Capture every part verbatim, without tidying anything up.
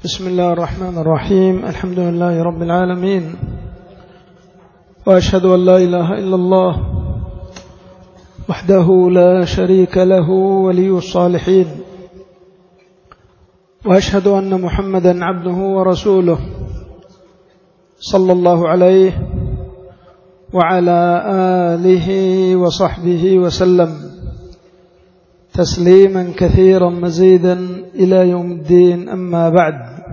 بسم الله الرحمن الرحيم. الحمد لله رب العالمين، وأشهد أن لا إله إلا الله وحده لا شريك له ولي الصالحين، وأشهد أن محمدا عبده ورسوله صلى الله عليه وعلى آله وصحبه وسلم تسليما كثيرا مزيدا إلى يوم الدين. أما بعد،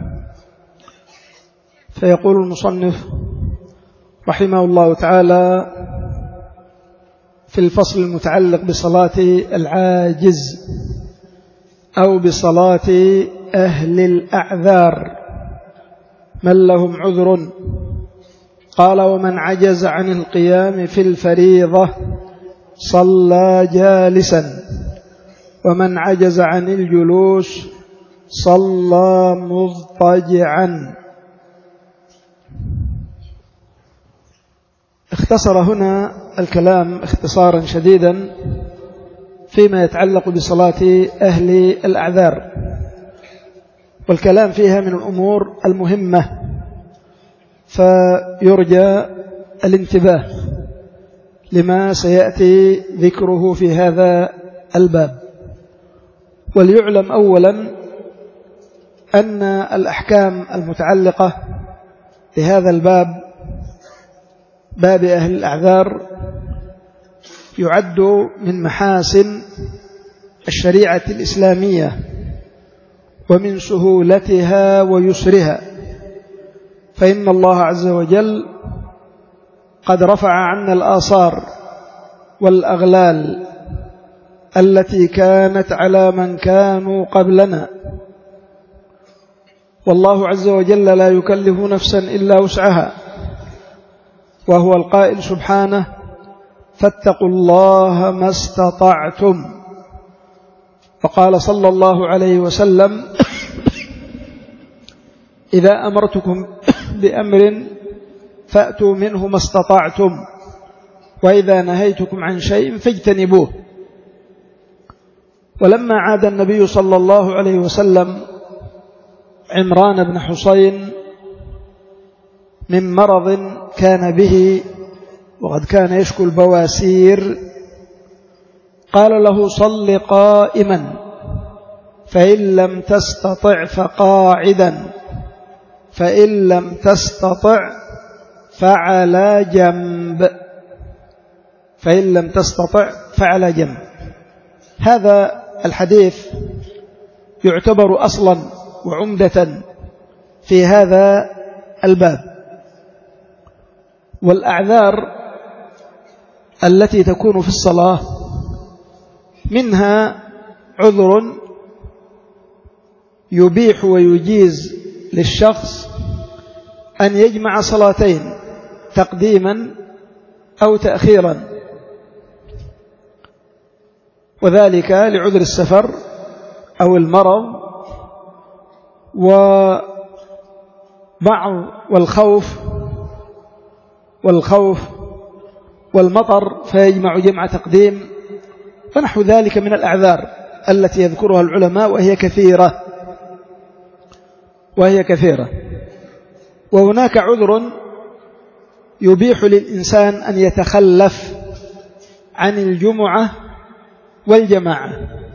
فيقول المصنف رحمه الله تعالى في الفصل المتعلق بصلاة العاجز أو بصلاة أهل الأعذار من لهم عذر، قال: ومن عجز عن القيام في الفريضة صلى جالسا، ومن عجز عن الجلوس صلى مضطجعا. اختصر هنا الكلام اختصارا شديدا فيما يتعلق بصلاة أهل الأعذار، والكلام فيها من الأمور المهمة، فيرجى الانتباه لما سيأتي ذكره في هذا الباب. وليعلم أولا أن الأحكام المتعلقة بهذا الباب، باب أهل الأعذار، يعد من محاسن الشريعة الإسلامية ومن سهولتها ويسرها، فإن الله عز وجل قد رفع عنا الآثار والأغلال التي كانت على من كانوا قبلنا، والله عز وجل لا يكلف نفسا إلا وسعها، وهو القائل سبحانه: فاتقوا الله ما استطعتم. وقال صلى الله عليه وسلم: إذا أمرتكم بأمر فأتوا منه ما استطعتم، وإذا نهيتكم عن شيء فاجتنبوه. ولما عاد النبي صلى الله عليه وسلم عمران بن حسين من مرض كان به وقد كان يشكو البواسير، قال له: صل قائما، فإن لم تستطع فقاعدا، فإن لم تستطع فعلى جنب، فإن لم تستطع فعلى جنب. هذا الحديث يعتبر أصلا وعمدة في هذا الباب. والأعذار التي تكون في الصلاة منها عذر يبيح ويجيز للشخص أن يجمع صلاتين تقديما أو تأخيرا، وذلك لعذر السفر أو المرض وبعض والخوف والخوف والمطر، فيجمع جمع تقديم، فنحو ذلك من الأعذار التي يذكرها العلماء، وهي كثيرة وهي كثيرة. وهناك عذر يبيح للإنسان أن يتخلف عن الجمعة والجماعة،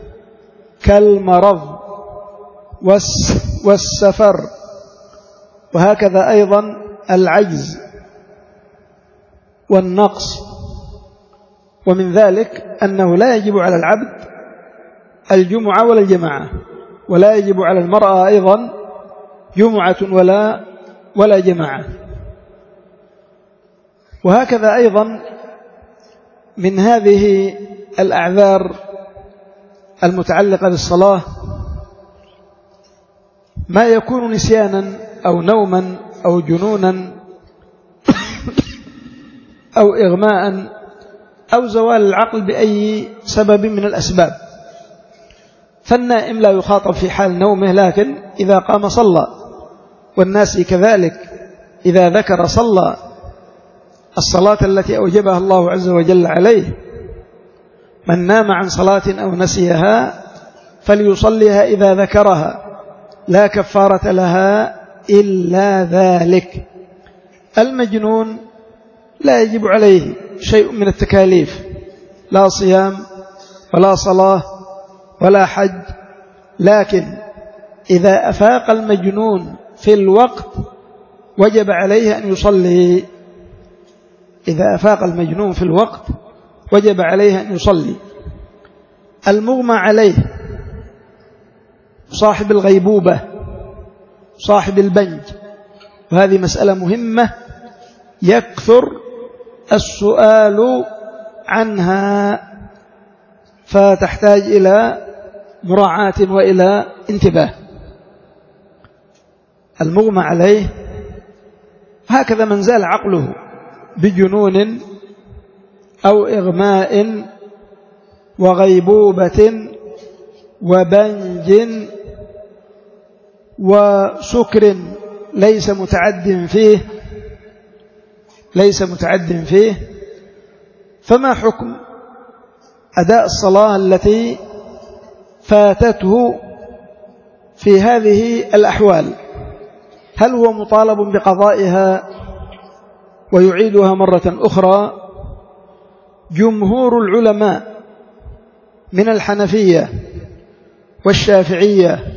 كالمرض والسفر، وهكذا أيضا العجز والنقص. ومن ذلك أنه لا يجب على العبد الجمعة ولا الجماعة، ولا يجب على المرأة أيضا جمعة ولا ولا جماعة. وهكذا أيضا من هذه الأعذار المتعلقة بالصلاة ما يكون نسيانا أو نوما أو جنونا أو إغماء أو زوال العقل بأي سبب من الأسباب. فالنائم لا يخاطب في حال نومه، لكن إذا قام صلى، والناس كذلك إذا ذكر صلى الصلاة التي أوجبها الله عز وجل عليه. من نام عن صلاة أو نسيها فليصليها إذا ذكرها، لا كفارة لها إلا ذلك. المجنون لا يجب عليه شيء من التكاليف، لا صيام ولا صلاة ولا حج، لكن إذا أفاق المجنون في الوقت وجب عليه أن يصلي. إذا أفاق المجنون في الوقت وجب عليه أن يصلي. المغمى عليه صاحب الغيبوبة، صاحب البنج، وهذه مسألة مهمة يكثر السؤال عنها، فتحتاج إلى مراعاة وإلى انتباه. المغمى عليه هكذا من زال عقله بجنون أو إغماء وغيبوبة وبنج وسكر ليس متعد فيه ليس متعد فيه فما حكم أداء الصلاة التي فاتته في هذه الأحوال؟ هل هو مطالب بقضائها ويعيدها مرة أخرى؟ جمهور العلماء من الحنفية والشافعية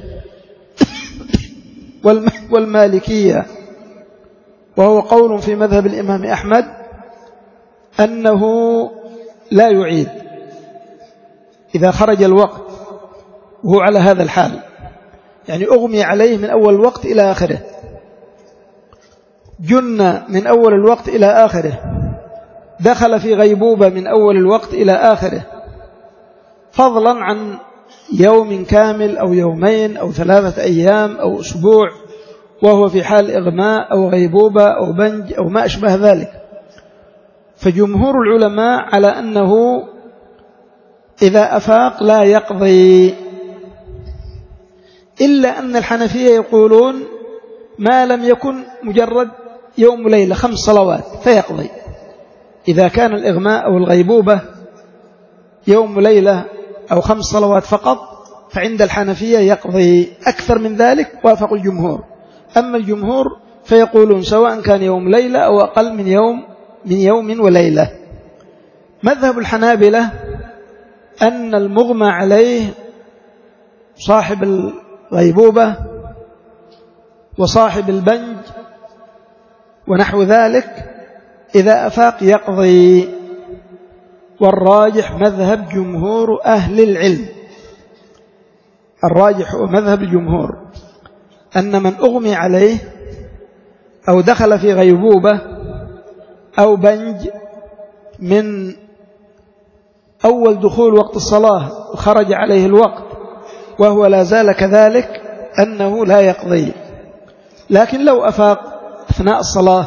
والمالكية، وهو قول في مذهب الإمام أحمد، أنه لا يعيد إذا خرج الوقت وهو على هذا الحال، يعني أغمي عليه من أول الوقت إلى آخره، جن من أول الوقت إلى آخره، دخل في غيبوبة من أول الوقت إلى آخره، فضلا عن يوم كامل أو يومين أو ثلاثة أيام أو أسبوع وهو في حال إغماء أو غيبوبة أو بنج أو ما أشبه ذلك. فجمهور العلماء على أنه إذا أفاق لا يقضي، إلا أن الحنفية يقولون ما لم يكن مجرد يوم ليلة خمس صلوات فيقضي. إذا كان الإغماء أو الغيبوبة يوم ليلة أو خمس صلوات فقط فعند الحنفية يقضي. أكثر من ذلك وافق الجمهور. أما الجمهور فيقولون سواء كان يوم ليلة أو أقل من يوم من يوم وليلة. مذهب الحنابلة أن المغمى عليه صاحب الغيبوبة وصاحب البنج ونحو ذلك إذا أفاق يقضي، والراجح مذهب جمهور أهل العلم. الراجح هو مذهب الجمهور أن من أغمي عليه أو دخل في غيبوبة أو بنج من أول دخول وقت الصلاة وخرج عليه الوقت وهو لا زال كذلك أنه لا يقضي. لكن لو أفاق أثناء الصلاة،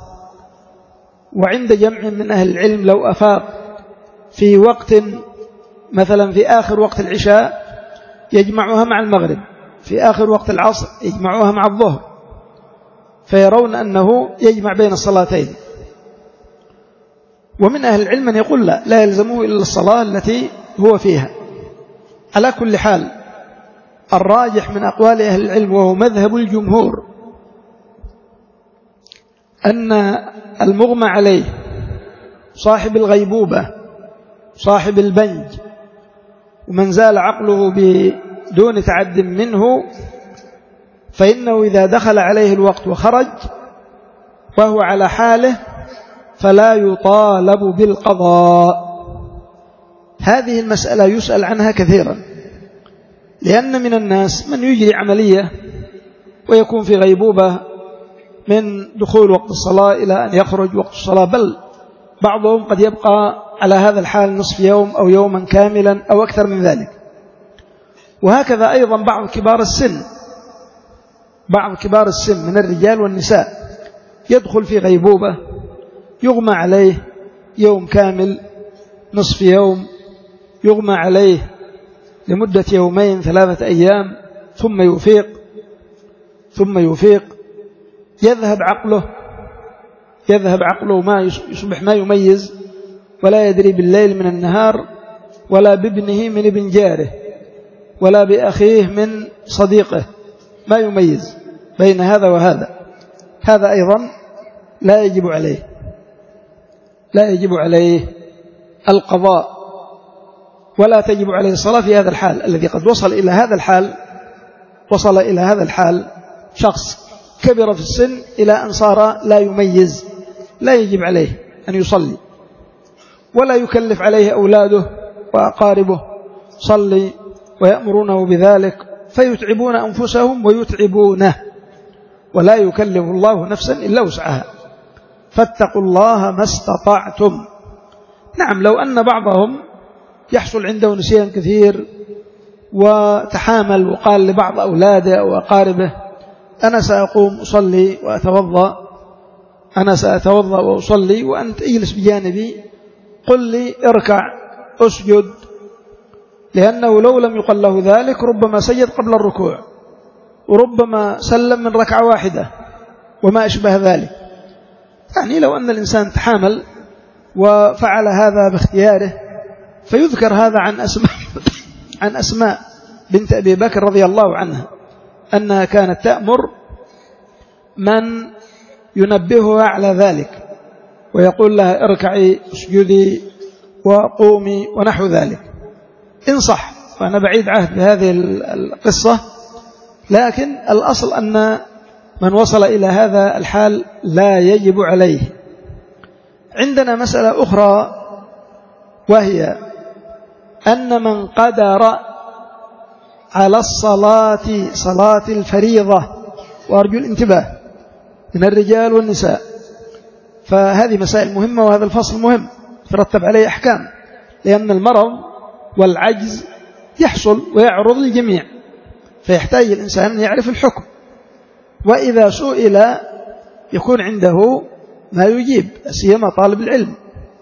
وعند جمع من أهل العلم لو أفاق في وقت مثلا في آخر وقت العشاء يجمعها مع المغرب، في آخر وقت العصر يجمعوها مع الظهر، فيرون أنه يجمع بين الصلاتين. ومن أهل العلم من يقول لا لا يلزمه إلا الصلاة التي هو فيها. على كل حال الراجح من أقوال أهل العلم وهو مذهب الجمهور أن المغمى عليه صاحب الغيبوبة صاحب البنج ومن زال عقله بدون تعد منه فإنه إذا دخل عليه الوقت وخرج وهو على حاله فلا يطالب بالقضاء. هذه المسألة يسأل عنها كثيرا، لأن من الناس من يجري عملية ويكون في غيبوبة من دخول وقت الصلاة إلى أن يخرج وقت الصلاة، بل بعضهم قد يبقى على هذا الحال نصف يوم أو يوما كاملا أو أكثر من ذلك. وهكذا أيضا بعض كبار السن بعض كبار السن من الرجال والنساء يدخل في غيبوبة يغمى عليه يوم كامل، نصف يوم، يغمى عليه لمدة يومين ثلاثة أيام، ثم يفيق ثم يفيق يذهب عقله يذهب عقله ما يصبح ما يميز، ولا يدري بالليل من النهار، ولا بابنه من ابن جاره، ولا بأخيه من صديقه، ما يميز بين هذا وهذا، هذا أيضا لا يجب عليه لا يجب عليه القضاء، ولا تجب عليه الصلاة في هذا الحال الذي قد وصل إلى هذا الحال وصل إلى هذا الحال شخص كبر في السن إلى أن صار لا يميز، لا يجب عليه أن يصلي، ولا يكلف عليه أولاده وأقاربه صلي ويأمرونه بذلك فيتعبون أنفسهم ويتعبونه، ولا يكلف الله نفسا إلا وسعها، فاتقوا الله ما استطعتم. نعم، لو أن بعضهم يحصل عنده نسيان كثير وتحامل وقال لبعض أولاده أو أقاربه أنا سأقوم أصلي وأتوضأ أنا سأتوضأ وأصلي وأنت اجلس بجانبي، قل لي اركع أسجد، لأنه لو لم يقل له ذلك ربما سجد قبل الركوع وربما سلم من ركعة واحدة وما أشبه ذلك. يعني لو أن الإنسان تحامل وفعل هذا باختياره، فيذكر هذا عن أسماء عن أسماء بنت أبي بكر رضي الله عنها أنها كانت تأمر من ينبهها على ذلك ويقول لها اركعي اسجدي وقومي ونحو ذلك، إن صح، وأنا بعيد عهد بهذه القصة، لكن الأصل أن من وصل إلى هذا الحال لا يجب عليه. عندنا مسألة أخرى، وهي أن من قدر على الصلاة صلاة الفريضة، وأرجو الانتباه من الرجال والنساء، فهذه مسائل مهمة وهذا الفصل مهم ترتب عليه أحكام، لأن المرض والعجز يحصل ويعرض للجميع، فيحتاج الإنسان أن يعرف الحكم، وإذا سئل يكون عنده ما يجيب، سيما طالب العلم.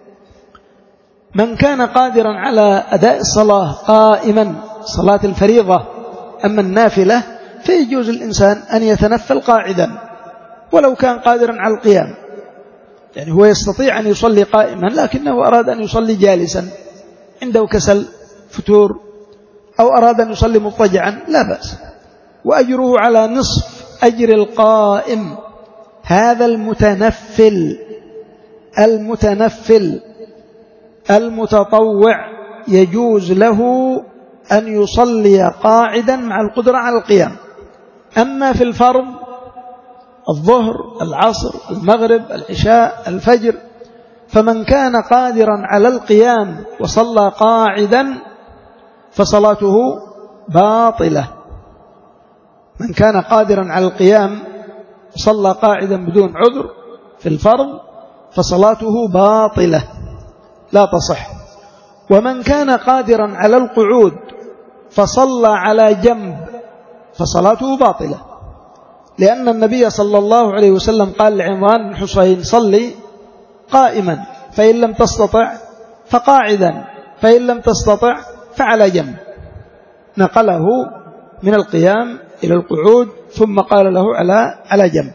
من كان قادرا على أداء الصلاة قائما صلاة الفريضة، أما النافلة فيجوز الإنسان أن يتنفل قاعدا ولو كان قادرا على القيام، يعني هو يستطيع أن يصلي قائما لكنه أراد أن يصلي جالسا، عنده كسل فتور، أو أراد أن يصلي مضطجعا لا بأس، وأجره على نصف أجر القائم. هذا المتنفل المتنفل المتطوع يجوز له أن يصلي قاعدا مع القدرة على القيام. أما في الفرض الظهر العصر المغرب العشاء الفجر، فمن كان قادرا على القيام وصلى قاعدا فصلاته باطلة. من كان قادرا على القيام وصلى قاعدا بدون عذر في الفرض فصلاته باطلة لا تصح. ومن كان قادرا على القعود فصلى على جنب فصلاته باطلة، لأن النبي صلى الله عليه وسلم قال لعمران بن حسين صلي قائما، فإن لم تستطع فقاعدا، فإن لم تستطع فعلى جنب، نقله من القيام إلى القعود ثم قال له على على جنب.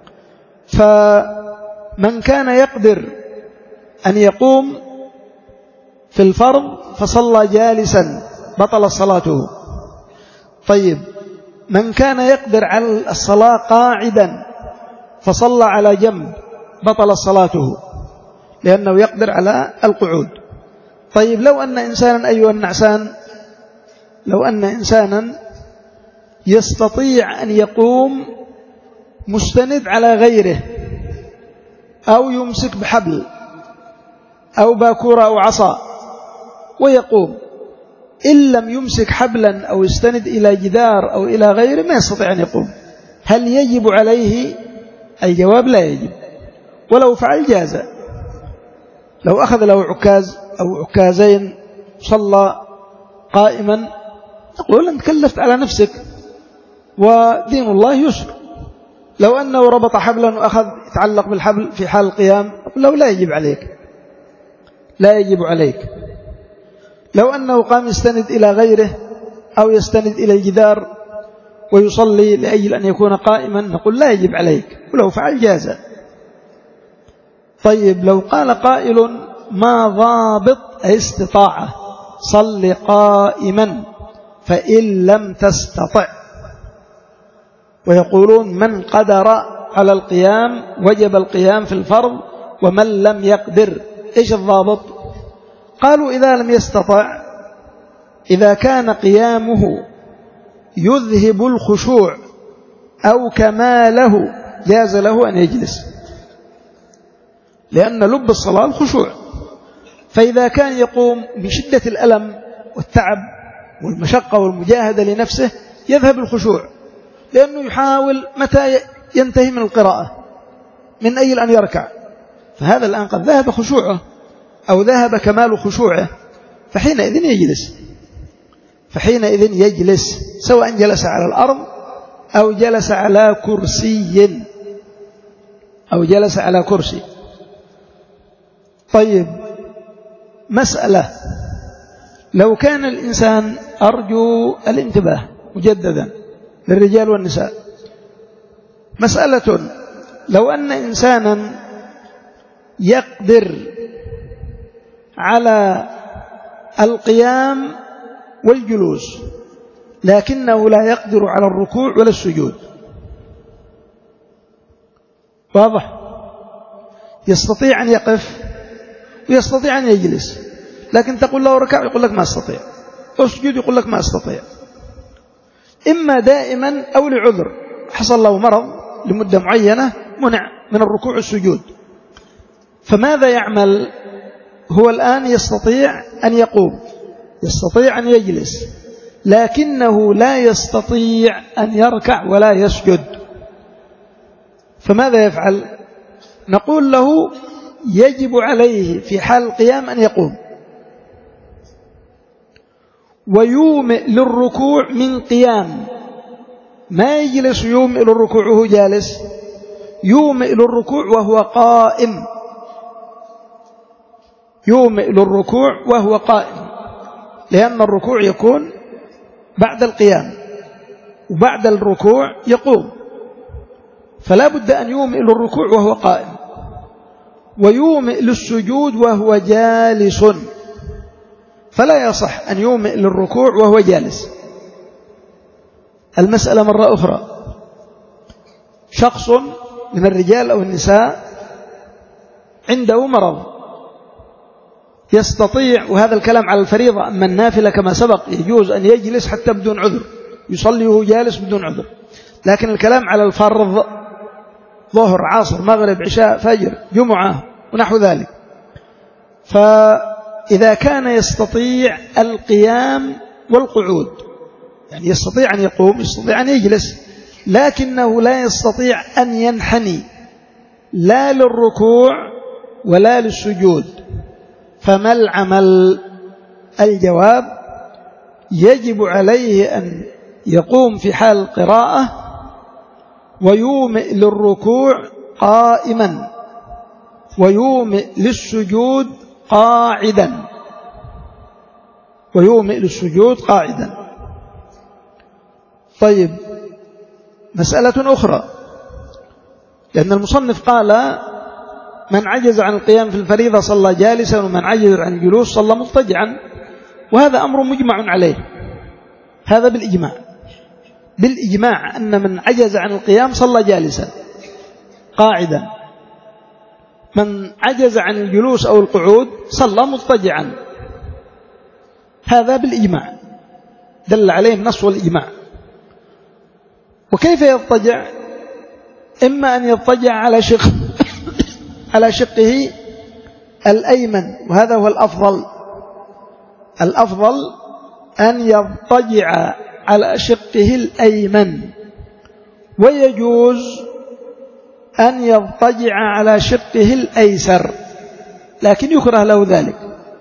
فمن كان يقدر أن يقوم في الفرض فصلى جالسا بطل صلاته. طيب، من كان يقدر على الصلاة قاعدا فصلى على جنب بطل صلاته لأنه يقدر على القعود. طيب، لو أن إنسانا أيها النعسان لو أن إنسانا يستطيع أن يقوم مستند على غيره أو يمسك بحبل أو باكورة أو عصا ويقوم، إن لم يمسك حبلا أو يستند إلى جدار أو إلى غيره ما يستطيع أن يقوم، هل يجب عليه؟ الجواب لا يجب، ولو فعل جاز. لو أخذ له عكاز أو عكازين صلى قائما نقول أنت كلفت على نفسك ودين الله يسر. لو أنه ربط حبلا وأخذ يتعلق بالحبل في حال القيام نقول له لا يجب عليك لا يجب عليك. لو أنه قام يستند إلى غيره أو يستند إلى الجدار ويصلي لأجل أن يكون قائما نقول لا يجب عليك، ولو فعل جاز. طيب، لو قال قائل ما ضابط استطاعة صل قائما فإن لم تستطع، ويقولون من قدر على القيام وجب القيام في الفرض ومن لم يقدر. إيش الضابط؟ قالوا إذا لم يستطع، إذا كان قيامه يذهب الخشوع أو كماله جاز له أن يجلس، لأن لب الصلاة الخشوع. فإذا كان يقوم بشدة الألم والتعب والمشقة والمجاهدة لنفسه يذهب الخشوع، لأنه يحاول متى ينتهي من القراءة من أجل أن يركع، فهذا الآن قد ذهب خشوعه أو ذهب كمال خشوعه، فحينئذ يجلس فحينئذ يجلس سواء جلس على الأرض أو جلس على كرسي أو جلس على كرسي. طيب، مسألة: لو كان الإنسان، أرجو الانتباه مجددا للرجال والنساء، مسألة: لو أن إنسانا يقدر على القيام والجلوس لكنه لا يقدر على الركوع ولا السجود، واضح؟ يستطيع أن يقف ويستطيع أن يجلس، لكن تقول له ركع يقول لك ما أستطيع، أسجد يقول لك ما أستطيع، إما دائما أو لعذر، حصل له مرض لمدة معينة منع من الركوع والسجود، فماذا يعمل؟ هو الآن يستطيع أن يقوم، يستطيع أن يجلس، لكنه لا يستطيع أن يركع ولا يسجد، فماذا يفعل؟ نقول له يجب عليه في حال القيام أن يقوم ويومئ للركوع من قيام، ما يجلس يومئ للركوع وهو جالس، يومئ للركوع وهو قائم، يومئ للركوع وهو قائم، لأن الركوع يكون بعد القيام وبعد الركوع يقوم، فلا بد أن يومئ للركوع وهو قائم، ويومئ للسجود وهو جالس، فلا يصح أن يومئ للركوع وهو جالس. المسألة مرة أخرى: شخص من الرجال أو النساء عنده مرض يستطيع، وهذا الكلام على الفريضة، أما النافلة كما سبق يجوز أن يجلس حتى بدون عذر، يصلي وهو جالس بدون عذر، لكن الكلام على الفرض ظهر عصر مغرب عشاء فجر جمعة ونحو ذلك، فإذا كان يستطيع القيام والقعود، يعني يستطيع أن يقوم يستطيع أن يجلس، لكنه لا يستطيع أن ينحني لا للركوع ولا للسجود، فما العمل؟ الجواب: يجب عليه أن يقوم في حال القراءة ويومئ للركوع قائما ويومئ للسجود قاعدا ويومئ للسجود قاعدا. طيب، مسألة أخرى، لأن المصنف قال: من عجز عن القيام في الفريضة صلى جالسا، ومن عجز عن الجلوس صلى مضطجعا، وهذا أمر مجمع عليه، هذا بالإجماع بالإجماع أن من عجز عن القيام صلى جالسا قاعدا، من عجز عن الجلوس أو القعود صلى مضطجعا، هذا بالإجماع دل عليه النص والإجماع. وكيف يضطجع؟ إما أن يضطجع على شق على شقه الأيمن، وهذا هو الأفضل، الأفضل أن يضطجع على شقه الأيمن، ويجوز أن يضطجع على شقه الأيسر، لكن يكره له ذلك،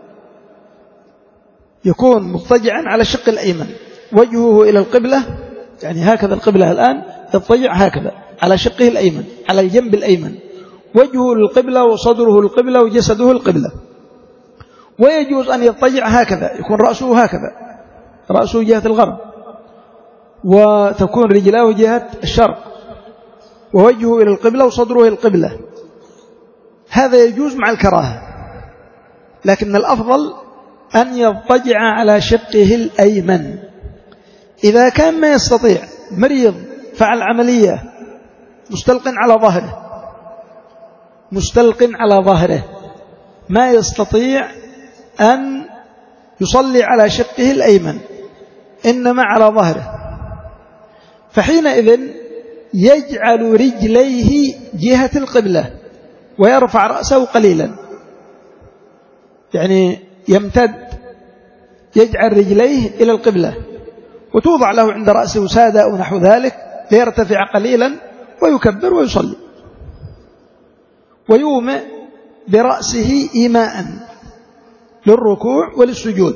يكون مضطجعا على شق الأيمن وجهه إلى القبلة، يعني هكذا القبلة الآن، يضطجع هكذا على شقه الأيمن على الجنب الأيمن، وجهه للقبلة وصدره للقبلة وجسده القبلة. ويجوز أن يضطجع هكذا، يكون رأسه هكذا، رأسه جهة الغرب، وتكون رجلاه جهة الشرق، ووجهه إلى القبلة وصدره إلى القبلة، هذا يجوز مع الكراهة، لكن الأفضل أن يضطجع على شقه الأيمن. إذا كان ما يستطيع، مريض فعل عملية مستلق على ظهره مستلق على ظهره ما يستطيع أن يصلي على شقه الأيمن إنما على ظهره، فحينئذ يجعل رجليه جهة القبلة ويرفع رأسه قليلا، يعني يمتد يجعل رجليه إلى القبلة وتوضع له عند رأسه سادة أو نحو ذلك ليرتفع قليلا ويكبر ويصلي، ويومئ برأسه إيماء للركوع وللسجود،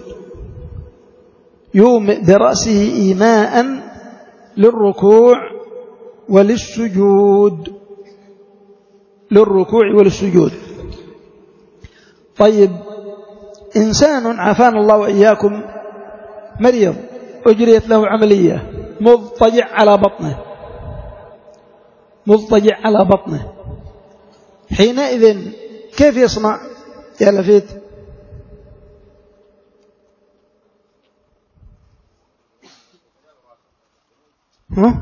يومئ برأسه إيماء للركوع وللسجود للركوع وللسجود. طيب، إنسان عافانا الله وإياكم مريض أجريت له عملية مضطجع على بطنه مضطجع على بطنه حينئذ كيف يصنع يا لفيت؟ ها؟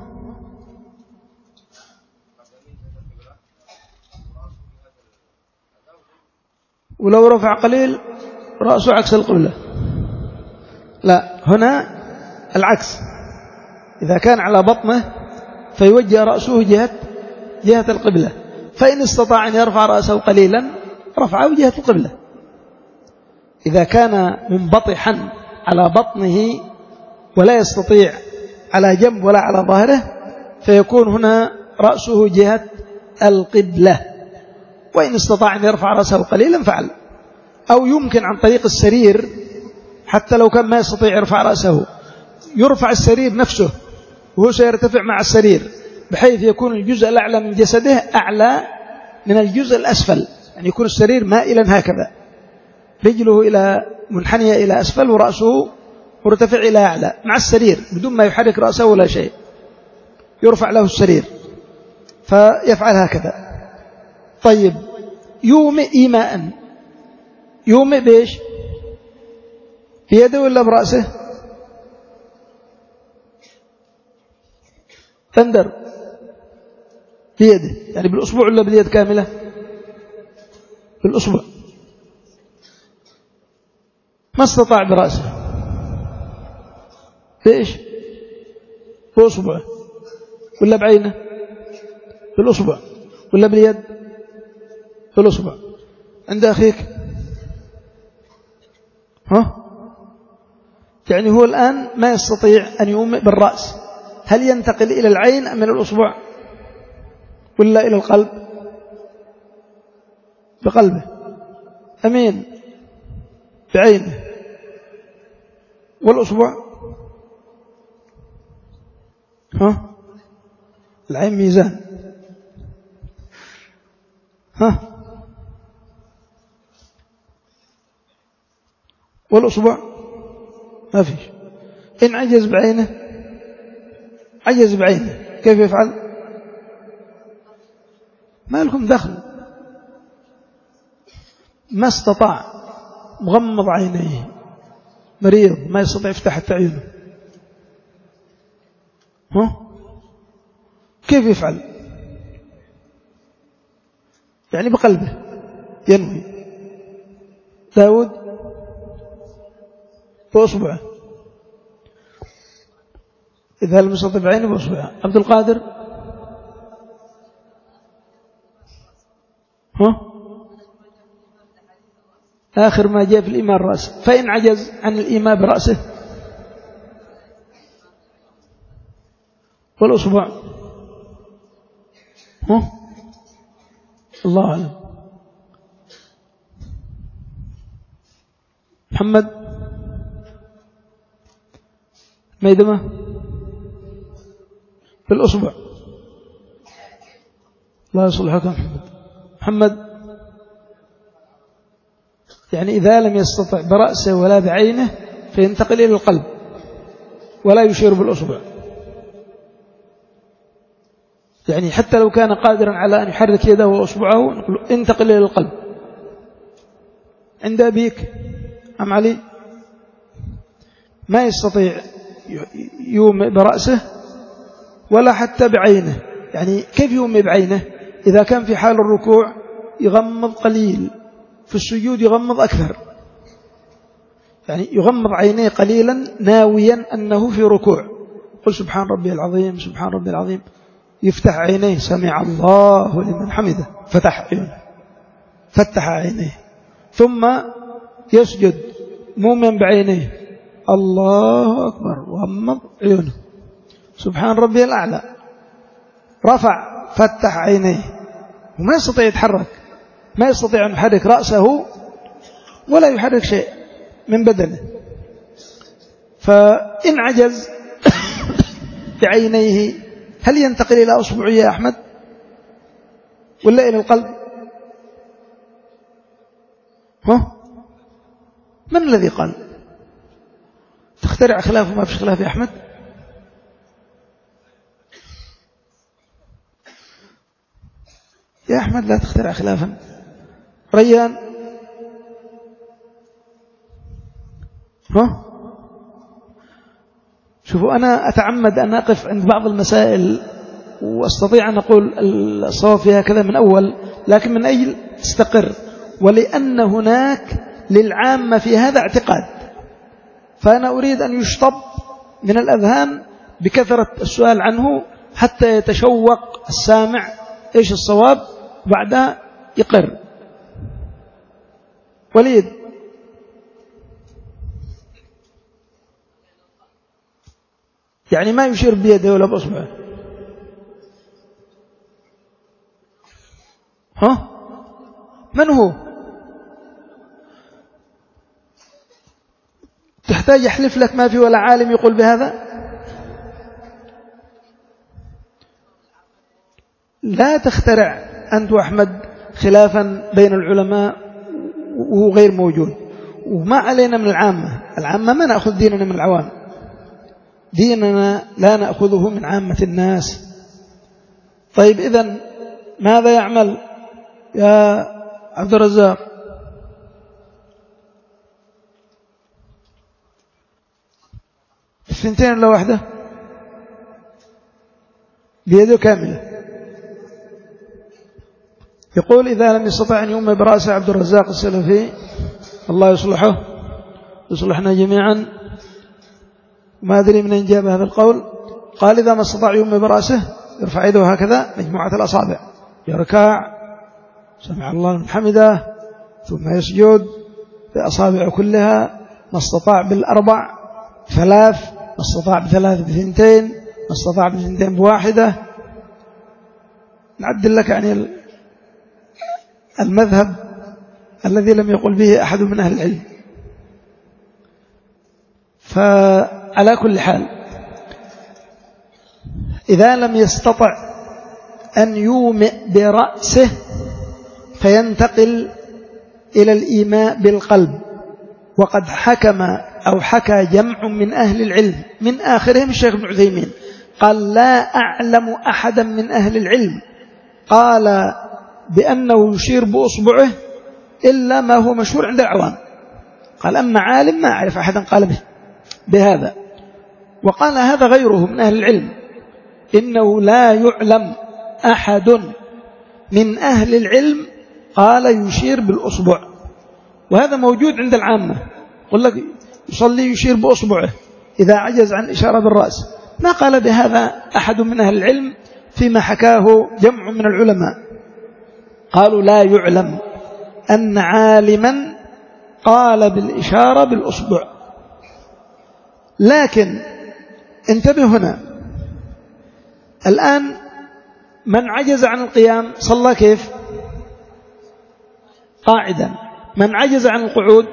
ولو رفع قليل رأسه عكس القبلة؟ لا، هنا العكس، إذا كان على بطنه فيوجه رأسه جهة جهة القبلة، فإن استطاع أن يرفع رأسه قليلا رفعه جهة القبلة. إذا كان منبطحا على بطنه ولا يستطيع على جنب ولا على ظهره فيكون هنا رأسه جهة القبلة، وإن استطاع أن يرفع رأسه قليلا فعل، أو يمكن عن طريق السرير حتى لو كان ما يستطيع يرفع رأسه يرفع السرير نفسه وهو سيرتفع مع السرير بحيث يكون الجزء الأعلى من جسده أعلى من الجزء الأسفل، يعني يكون السرير مائلا هكذا، رجله إلى منحنية إلى أسفل ورأسه مرتفع إلى أعلى مع السرير بدون ما يحرك رأسه ولا شيء، يرفع له السرير فيفعل هكذا. طيب، يومئ إيماء، يومئ بإيش؟ بيده ولا برأسه؟ تندر بيده، يعني بالأصبع ولا باليد كاملة؟ بالأصبع، ما استطاع برأسه بإيش؟ بأصبعه ولا بعينه؟ بالأصبع ولا باليد؟ بالأصبع. عند أخيك ها؟ يعني هو الآن ما يستطيع أن يومئ بالرأس، هل ينتقل إلى العين أم إلى الأصبع ولا إلى القلب؟ بقلبه. أمين بعينه. والأصبع ها؟ العين ميزان ها؟ والأصبع ما فيش. إن عجز بعينه عجز بعينه كيف يفعل؟ ما لكم دخل، ما استطاع، مغمض عينيه، مريض ما يستطيع يفتح حتى عينه، ها؟ كيف يفعل؟ يعني بقلبه ينوي. داود بأصبعه، إذا لم يستطع بعينه بأصبعه. عبد القادر ها؟ آخر ما جاء في الإيمان رأسه، فإن عجز عن الإيمان برأسه والأصبع ها؟ الله أعلم. محمد ميدمة بالأصبع. الله يصلحك محمد. محمد يعني إذا لم يستطع برأسه ولا بعينه فينتقل إلى القلب ولا يشير بالأصبع، يعني حتى لو كان قادرا على أن يحرك يده وأصبعه انتقل إلى القلب. عند أبيك أم علي ما يستطيع يومئ برأسه ولا حتى بعينه. يعني كيف يغمي بعينه؟ إذا كان في حال الركوع يغمض قليل، في السجود يغمض أكثر، يعني يغمض عينيه قليلا ناويا أنه في ركوع. قل سبحان ربي العظيم سبحان ربي العظيم، يفتح عينيه سمع الله لمن حمده، فتح عينيه فتح عينيه، ثم يسجد مؤمن بعينيه الله أكبر وغمض عيونه سبحان ربي الأعلى، رفع فتح عينيه وما يستطيع يتحرك، ما يستطيع أن يحرك رأسه ولا يحرك شيء من بدنه. فإن عجز بعينيه هل ينتقل إلى أصبعه يا أحمد ولا إلى القلب؟ ها؟ من الذي قال؟ تخترع خلاف وما فيش خلاف يا أحمد؟ يا أحمد لا تخترع خلافا. ريان ها؟ شوفوا أنا أتعمد أن أقف عند بعض المسائل وأستطيع أن أقول الصواب فيها كذا من أول، لكن من أجل تستقر، ولأن هناك للعامة في هذا اعتقاد، فأنا أريد أن يشطب من الأذهان بكثرة السؤال عنه حتى يتشوق السامع إيش الصواب وبعدها يقر. وليد يعني ما يشير بيده ولا بأصبعه؟ ها؟ من هو؟ تحتاج يحلف لك ما في ولا عالم يقول بهذا؟ لا تخترع أنت وأحمد خلافا بين العلماء وهو غير موجود. وما علينا من العامة، العامة ما نأخذ ديننا من العوام، ديننا لا نأخذه من عامة الناس. طيب إذن ماذا يعمل يا عبد الرزاق؟ الثنتين ولا واحدة؟ بيده كاملة. يقول إذا لم يستطع أن يؤم برأسه عبد الرزاق السلفي الله يصلحه يصلحنا جميعا، ما أدري من أين جاب هذا القول. قال إذا ما استطاع يؤم برأسه يرفع يده هكذا مجموعة الأصابع، يركع سمع الله لمن حمده، ثم يسجد بأصابعه كلها، ما استطاع بالأربع ثلاث، ما استطاع بثلاث بثنتين، ما استطاع بثنتين بواحدة. نعدل لك يعني المذهب الذي لم يقل به أحد من أهل العلم. فعلى كل حال إذا لم يستطع أن يومئ برأسه فينتقل إلى الإيماء بالقلب. وقد حكم أو حكى جمع من أهل العلم من آخرهم الشيخ ابن عثيمين قال لا أعلم أحدا من أهل العلم قال بأنه يشير بأصبعه إلا ما هو مشهور عند العوام. قال أما عالم ما أعرف أحدا قال به بهذا. وقال هذا غيره من أهل العلم إنه لا يعلم أحد من أهل العلم قال يشير بالأصبع، وهذا موجود عند العامة. يقول لك يصلي يشير بأصبعه إذا عجز عن إشارة بالرأس. ما قال بهذا أحد من أهل العلم فيما حكاه جمع من العلماء، قالوا لا يعلم أن عالما قال بالإشارة بالأصبع. لكن انتبه هنا الآن، من عجز عن القيام صلى كيف؟ قاعدا. من عجز عن القعود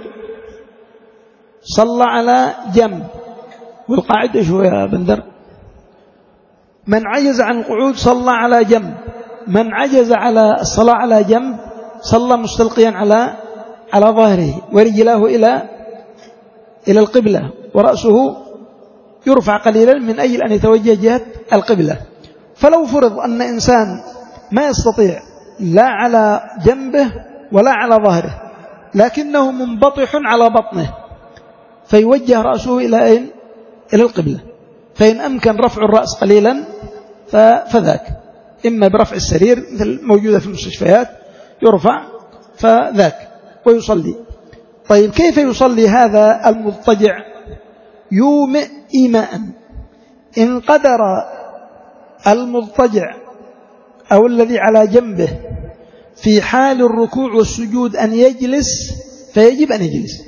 صلى على جنب، والقاعد ايش هو يا بندر؟ من عجز عن القعود صلى على جنب، من عجز على الصلاة على جنب صلى مستلقيا على على ظهره ورجلاه إلى إلى القبلة، ورأسه يرفع قليلا من أجل أن يتوجه جهة القبلة. فلو فرض أن إنسان ما يستطيع لا على جنبه ولا على ظهره لكنه منبطح على بطنه، فيوجه رأسه إلى أين؟ إلى القبلة. فإن أمكن رفع الرأس قليلا فذاك إما برفع السرير مثل موجودة في المستشفيات يرفع فذاك ويصلي. طيب كيف يصلي هذا المضطجع؟ يومئ إيماء. إن قدر المضطجع أو الذي على جنبه في حال الركوع والسجود أن يجلس فيجب أن يجلس.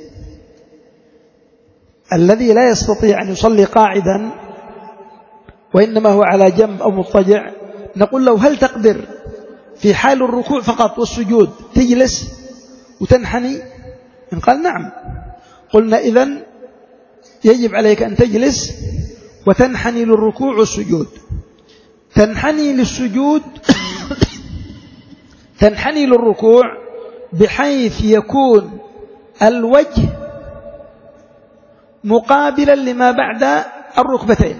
الذي لا يستطيع أن يصلي قاعدا وإنما هو على جنب أو مضطجع نقول له هل تقدر في حال الركوع فقط والسجود تجلس وتنحني؟ إن قال نعم قلنا إذن يجب عليك أن تجلس وتنحني للركوع والسجود. تنحني للسجود تنحني للركوع بحيث يكون الوجه مقابلا لما بعد الركبتين.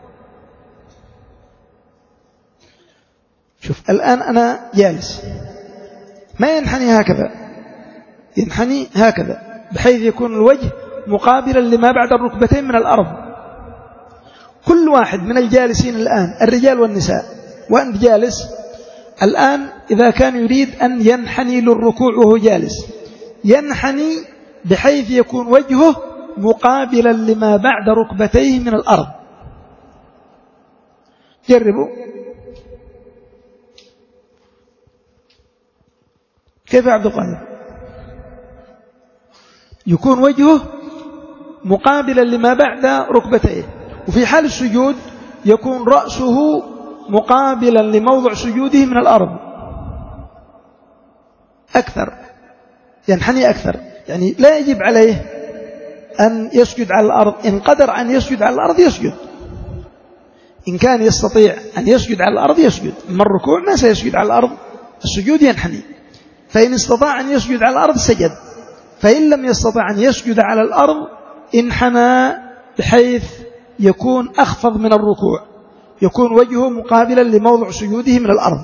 شوف الآن أنا جالس ما ينحني هكذا، ينحني هكذا بحيث يكون الوجه مقابلا لما بعد الركبتين من الأرض. كل واحد من الجالسين الآن الرجال والنساء وأنت جالس الآن إذا كان يريد أن ينحني للركوع وهو جالس ينحني بحيث يكون وجهه مقابلا لما بعد ركبتيه من الأرض. جربوا كيف يا عبد القادر؟ يكون وجهه مقابلا لما بعد ركبتيه. وفي حال السجود يكون رأسه مقابلا لموضع سجوده من الأرض أكثر، ينحني أكثر. يعني لا يجب عليه أن يسجد على الأرض، إن قدر أن يسجد على الأرض يسجد، إن كان يستطيع أن يسجد على الأرض يسجد. أما الركوع ما سيسجد على الأرض، السجود ينحني. فإن استطاع أن يسجد على الأرض سجد، فإن لم يستطع أن يسجد على الأرض انحنى بحيث يكون أخفض من الركوع، يكون وجهه مقابلا لموضع سجوده من الأرض.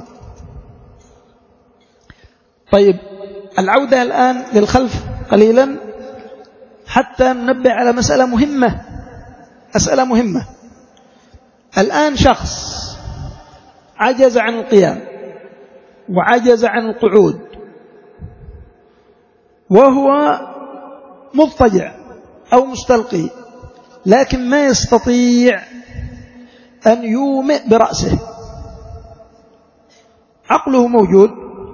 طيب العودة الآن للخلف قليلا حتى ننبه على مسألة مهمة. مسألة مهمة. الآن شخص عجز عن القيام وعجز عن القعود وهو مضطجع أو مستلقي، لكن ما يستطيع أن يومئ برأسه. عقله موجود،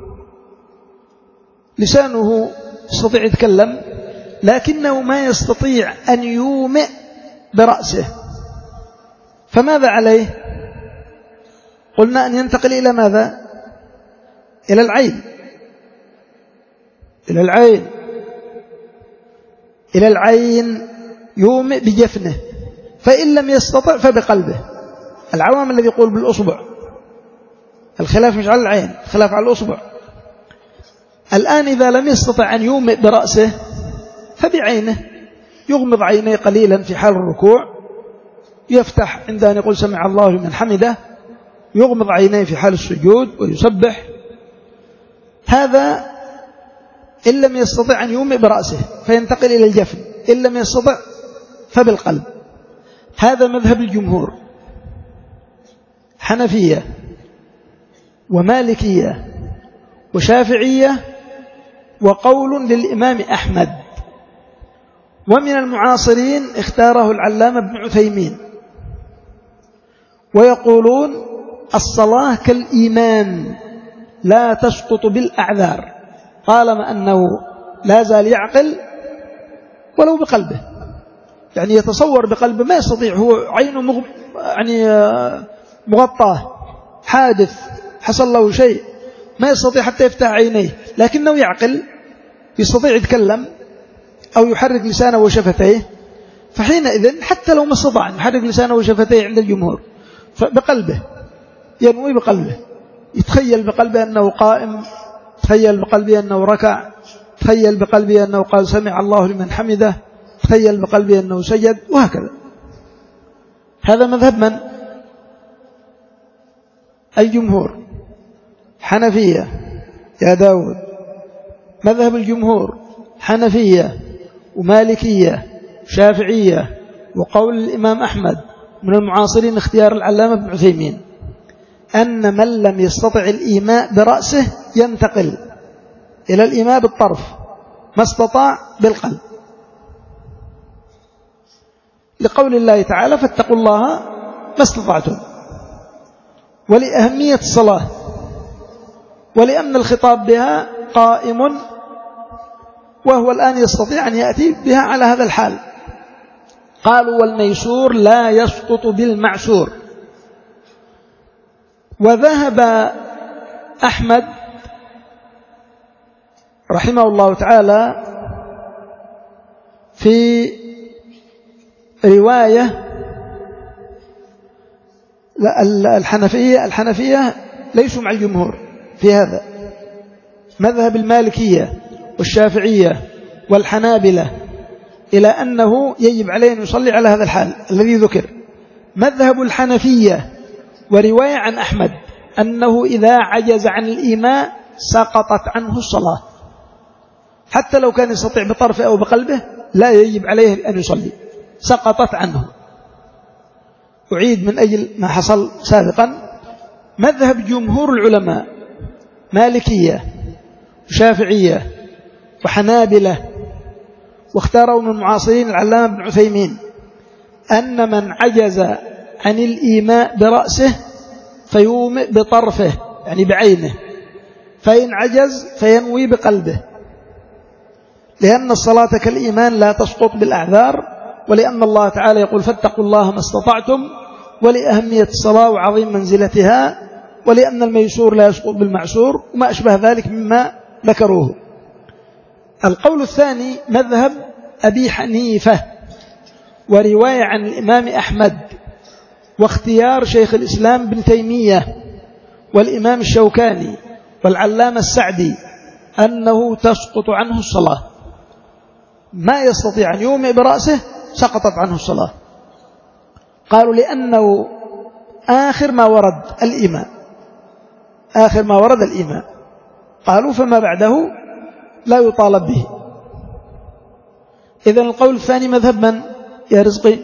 لسانه يستطيع يتكلم، لكنه ما يستطيع أن يومئ برأسه. فماذا عليه؟ قلنا أن ينتقل إلى ماذا؟ إلى العين، إلى العين إلى العين يومئ بجفنه، فإن لم يستطع فبقلبه. العوام الذي يقول بالأصبع، الخلاف مش على العين، الخلاف على الأصبع. الآن إذا لم يستطع أن يومئ برأسه فبعينه، يغمض عينيه قليلا في حال الركوع، يفتح عند أن يقول سمع الله لمن حمده، يغمض عينيه في حال السجود ويسبح. هذا إن لم يستطع أن يومئ برأسه فينتقل إلى الجفن، إن لم يستطع فبالقلب. هذا مذهب الجمهور، حنفية ومالكية وشافعية وقول للإمام أحمد. ومن المعاصرين اختاره العلامة ابن عثيمين، ويقولون الصلاة كالإيمان لا تسقط بالأعذار طالما أنه لا زال يعقل ولو بقلبه. يعني يتصور بقلبه، ما يستطيع، هو عينه مغ... يعني مغطاه، حادث حصل له شيء، ما يستطيع حتى يفتح عينيه، لكنه يعقل، يستطيع يتكلم أو يحرك لسانه وشفتيه. فحينئذ حتى لو ما استطاع أن يحرك لسانه وشفتيه عند الجمهور، فبقلبه ينوي بقلبه، يتخيل بقلبه أنه قائم، تخيل بقلبه أنه ركع، تخيل بقلبه أنه قال سمع الله لمن حمده، تخيل بقلبه أنه سجد، وهكذا. هذا مذهب من؟ الجمهور. حنفية يا داود، مذهب الجمهور حنفية ومالكية شافعية وقول الإمام أحمد. من المعاصرين اختيار العلامة ابن عثيمين. أن من لم يستطع الإيماء برأسه ينتقل إلى الإيماء بالطرف ما استطاع بالقلب، لقول الله تعالى فاتقوا الله ما استطعتم، ولأهمية الصلاة، ولأن الخطاب بها قائم وهو الآن يستطيع أن يأتي بها على هذا الحال. قالوا والميسور لا يسقط بالمعسور. وذهب أحمد رحمه الله تعالى في رواية الحنفية الحنفية ليسوا مع الجمهور في هذا، مذهب المالكية والشافعية والحنابلة إلى أنه يجب عليه أن يصلي على هذا الحال الذي ذكر. مذهب الحنفية ورواية عن أحمد أنه إذا عجز عن الإيماء سقطت عنه الصلاة، حتى لو كان يستطيع بطرفه أو بقلبه لا يجب عليه أن يصلي، سقطت عنه. أعيد من أجل ما حصل سابقا. مذهب جمهور العلماء مالكية وشافعية وحنابلة، واختاروا من المعاصرين العلامة بن عثيمين أن من عجز عن الإيماء برأسه فيومئ بطرفه يعني بعينه، فإن عجز فينوي بقلبه، لأن الصلاة كالإيمان لا تسقط بالأعذار، ولأن الله تعالى يقول فاتقوا الله ما استطعتم، ولأهمية الصلاة وعظيم منزلتها، ولأن الميسور لا يسقط بالمعسور، وما أشبه ذلك مما ذكروه. القول الثاني مذهب أبي حنيفة ورواية عن الإمام أحمد، واختيار شيخ الإسلام بن تيمية والإمام الشوكاني والعلامة السعدي أنه تسقط عنه الصلاة، ما يستطيع أن يومئ برأسه سقطت عنه الصلاة. قالوا لأنه آخر ما ورد الإيمان، آخر ما ورد الإيمان، قالوا فما بعده لا يطالب به. إذن القول الثاني مذهب من يا رزقي؟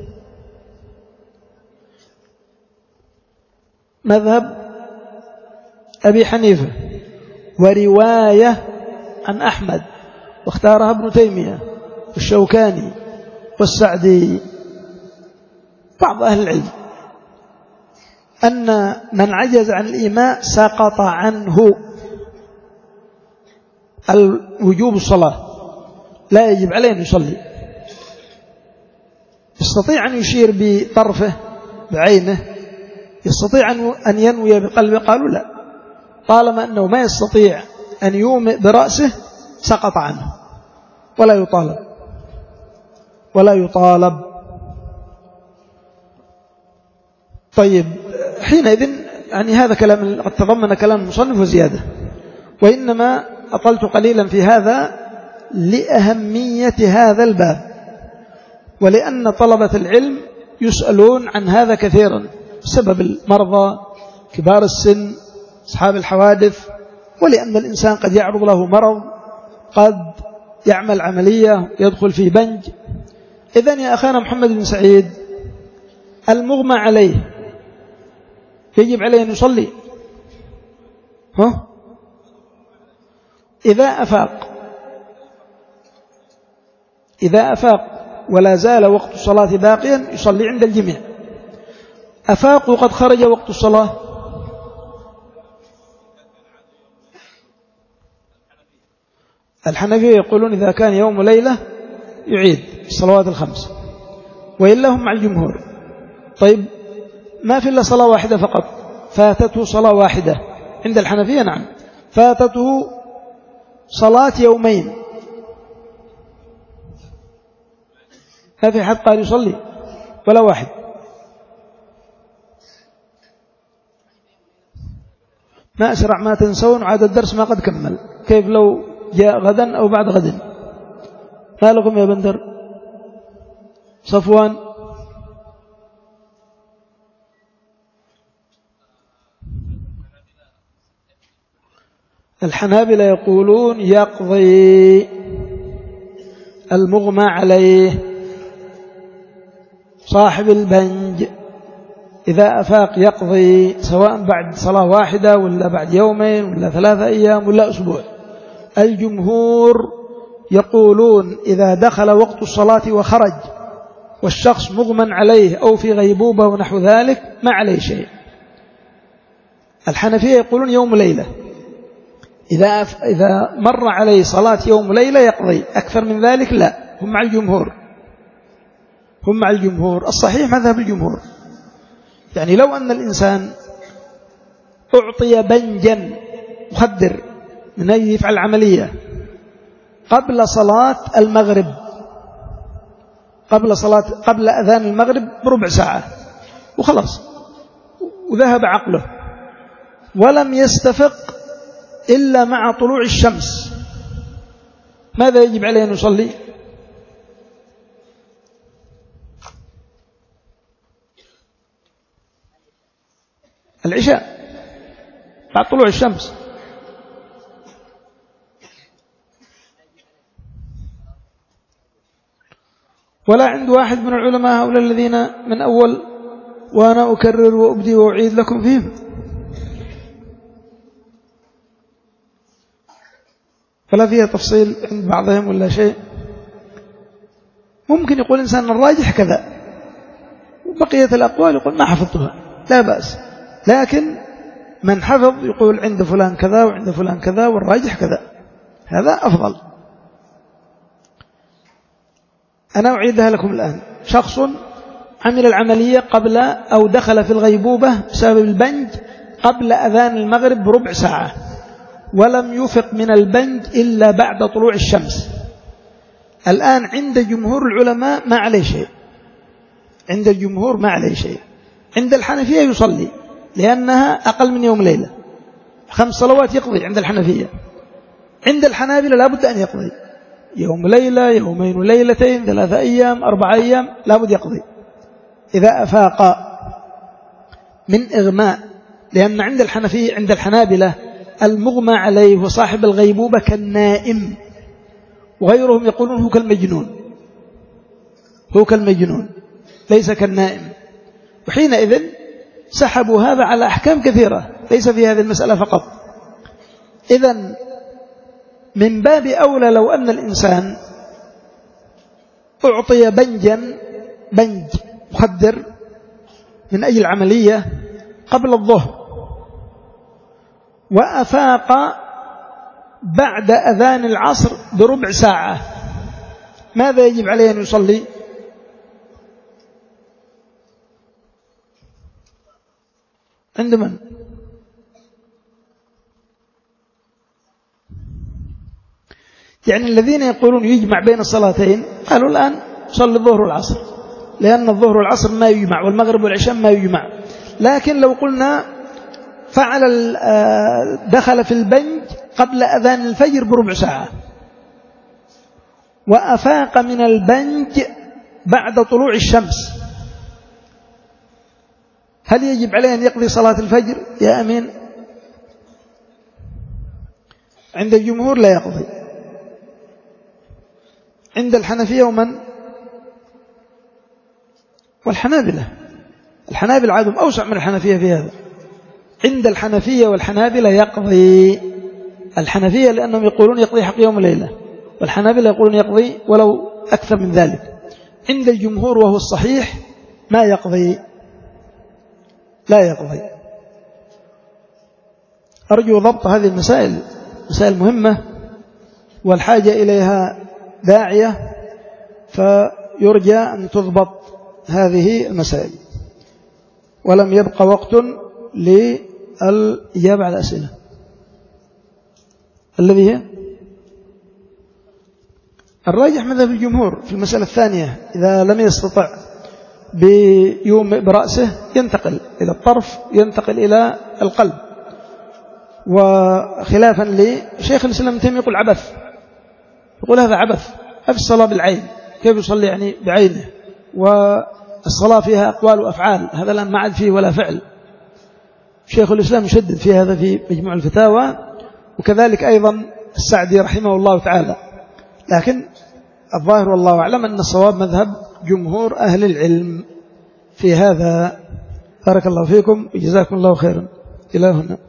مذهب أبي حنيفة ورواية عن أحمد، واختارها ابن تيمية والشوكاني والسعدي بعض أهل العلم، أن من عجز عن الإيماء سقط عنه الوجوب الصلاة، لا يجب عليه أن يصلي. يستطيع أن يشير بطرفه بعينه، يستطيع أن ينوي بقلبه، قالوا لا، طالما أنه ما يستطيع أن يومئ برأسه سقط عنه ولا يطالب ولا يطالب. طيب حينئذ يعني هذا كلام قد تضمن كلام المصنف وزيادة، وإنما أطلت قليلا في هذا لأهمية هذا الباب، ولأن طلبة العلم يسألون عن هذا كثيرا بسبب المرضى كبار السن أصحاب الحوادث، ولأن الإنسان قد يعرض له مرض، قد يعمل عملية يدخل في بنج. إذن يا أخانا محمد بن سعيد، المغمى عليه يجب عليه أن يصلي ها؟ إذا أفاق إذا أفاق ولا زال وقت الصلاة باقيا يصلي عند الجميع. أفاق وقد خرج وقت الصلاة، الحنفية يقولون إذا كان يوم ليلة يعيد الصلوات الخمس، وإلا هم مع الجمهور. طيب ما في إلا صلاة واحدة فقط، فاتته صلاة واحدة عند الحنفية، نعم فاتته صلاة يومين، ما في حد قال يصلي ولا واحد. ما أسرع ما تنسون، وعاد الدرس ما قد كمل، كيف لو جاء غدا أو بعد غد؟ ما لكم يا بندر صفوان؟ الحنابلة يقولون يقضي المغمى عليه صاحب البنج إذا أفاق يقضي سواء بعد صلاة واحدة ولا بعد يومين ولا ثلاثة أيام ولا أسبوع. الجمهور يقولون إذا دخل وقت الصلاة وخرج والشخص مغمى عليه أو في غيبوبة ونحو ذلك ما عليه شيء. الحنفية يقولون يوم ليلة، إذا إذا مر عليه صلاة يوم ليلة يقضي، أكثر من ذلك لا. هم مع الجمهور هم مع الجمهور الصحيح مذهب الجمهور. يعني لو أن الإنسان أعطي بنجا مخدر من أجل يفعل العملية قبل صلاة المغرب قبل صلاة قبل أذان المغرب بربع ساعة وخلاص وذهب عقله ولم يستفق إلا مع طلوع الشمس، ماذا يجب عليه أن يصلي؟ العشاء بعد طلوع الشمس. ولا عند واحد من العلماء هؤلاء الذين من أول وأنا أكرر وأبدي وأعيد لكم فيهم. فلا فيها تفصيل عند بعضهم ولا شيء. ممكن يقول إنسان الراجح كذا وبقية الأقوال يقول ما حفظتها، لا بأس، لكن من حفظ يقول عند فلان كذا وعند فلان كذا والراجح كذا، هذا أفضل. أنا أعيدها لكم الآن. شخص عمل العملية قبل أو دخل في الغيبوبة بسبب البنج قبل أذان المغرب بربع ساعة ولم يفق من البنج إلا بعد طلوع الشمس. الآن عند جمهور العلماء ما عليه شيء، عند الجمهور ما عليه شيء. عند الحنفية يصلي لأنها أقل من يوم ليلة، خمس صلوات يقضي عند الحنفية. عند الحنابلة لا بد أن يقضي يوم ليلة يومين وليلتين ثلاثة أيام أربعة أيام لا بد يقضي إذا أفاق من إغماء، لأن عند الحنفية عند الحنابلة المغمى عليه وصاحب الغيبوبة كالنائم، وغيرهم يقولون هو كالمجنون هو كالمجنون ليس كالنائم. وحينئذ سحبوا هذا على أحكام كثيرة ليس في هذه المسألة فقط. إذن من باب أولى لو أن الإنسان أعطي بنجا بنج مخدر من أجل عملية قبل الظهر وأفاق بعد أذان العصر بربع ساعة، ماذا يجب عليه أن يصلي؟ عند من؟ يعني الذين يقولون يجمع بين الصلاتين قالوا الآن صلي الظهر والعصر، لأن الظهر والعصر ما يجمع والمغرب والعشاء ما يجمع. لكن لو قلنا فعل دخل في البنج قبل أذان الفجر بربع ساعة وأفاق من البنج بعد طلوع الشمس، هل يجب عليه أن يقضي صلاة الفجر يا أمين؟ عند الجمهور لا يقضي. عند الحنفية ومن؟ والحنابلة. الحنابلة عادهم أوسع من الحنفية في هذا. عند الحنفية والحنابلة يقضي. الحنفية لأنهم يقولون يقضي حق يوم الليلة، والحنابلة يقولون يقضي ولو أكثر من ذلك. عند الجمهور وهو الصحيح ما يقضي، لا يقضي. أرجو ضبط هذه المسائل، مسائل مهمة والحاجة إليها داعية، فيرجى أن تضبط هذه المسائل. ولم يبقى وقت للإجابة على الأسئلة الذي هي الراجح مذهب الجمهور في المسألة الثانية. إذا لم يستطع بيوم برأسه ينتقل إلى الطرف، ينتقل إلى القلب. وخلافا لشيخ الإسلام ابن تيمية يقول عبث، يقول هذا عبث، في الصلاة بالعين كيف يصلي يعني بعينه، والصلاة فيها أقوال وأفعال، هذا الآن ما عاد فيه ولا فعل. شيخ الإسلام يشدد في هذا في مجموع الفتاوى، وكذلك أيضا السعدي رحمه الله تعالى. لكن الظاهر والله أعلم أن الصواب مذهب جمهور أهل العلم في هذا بارك الله فيكم وجزاكم الله خيرا. إلى هنا.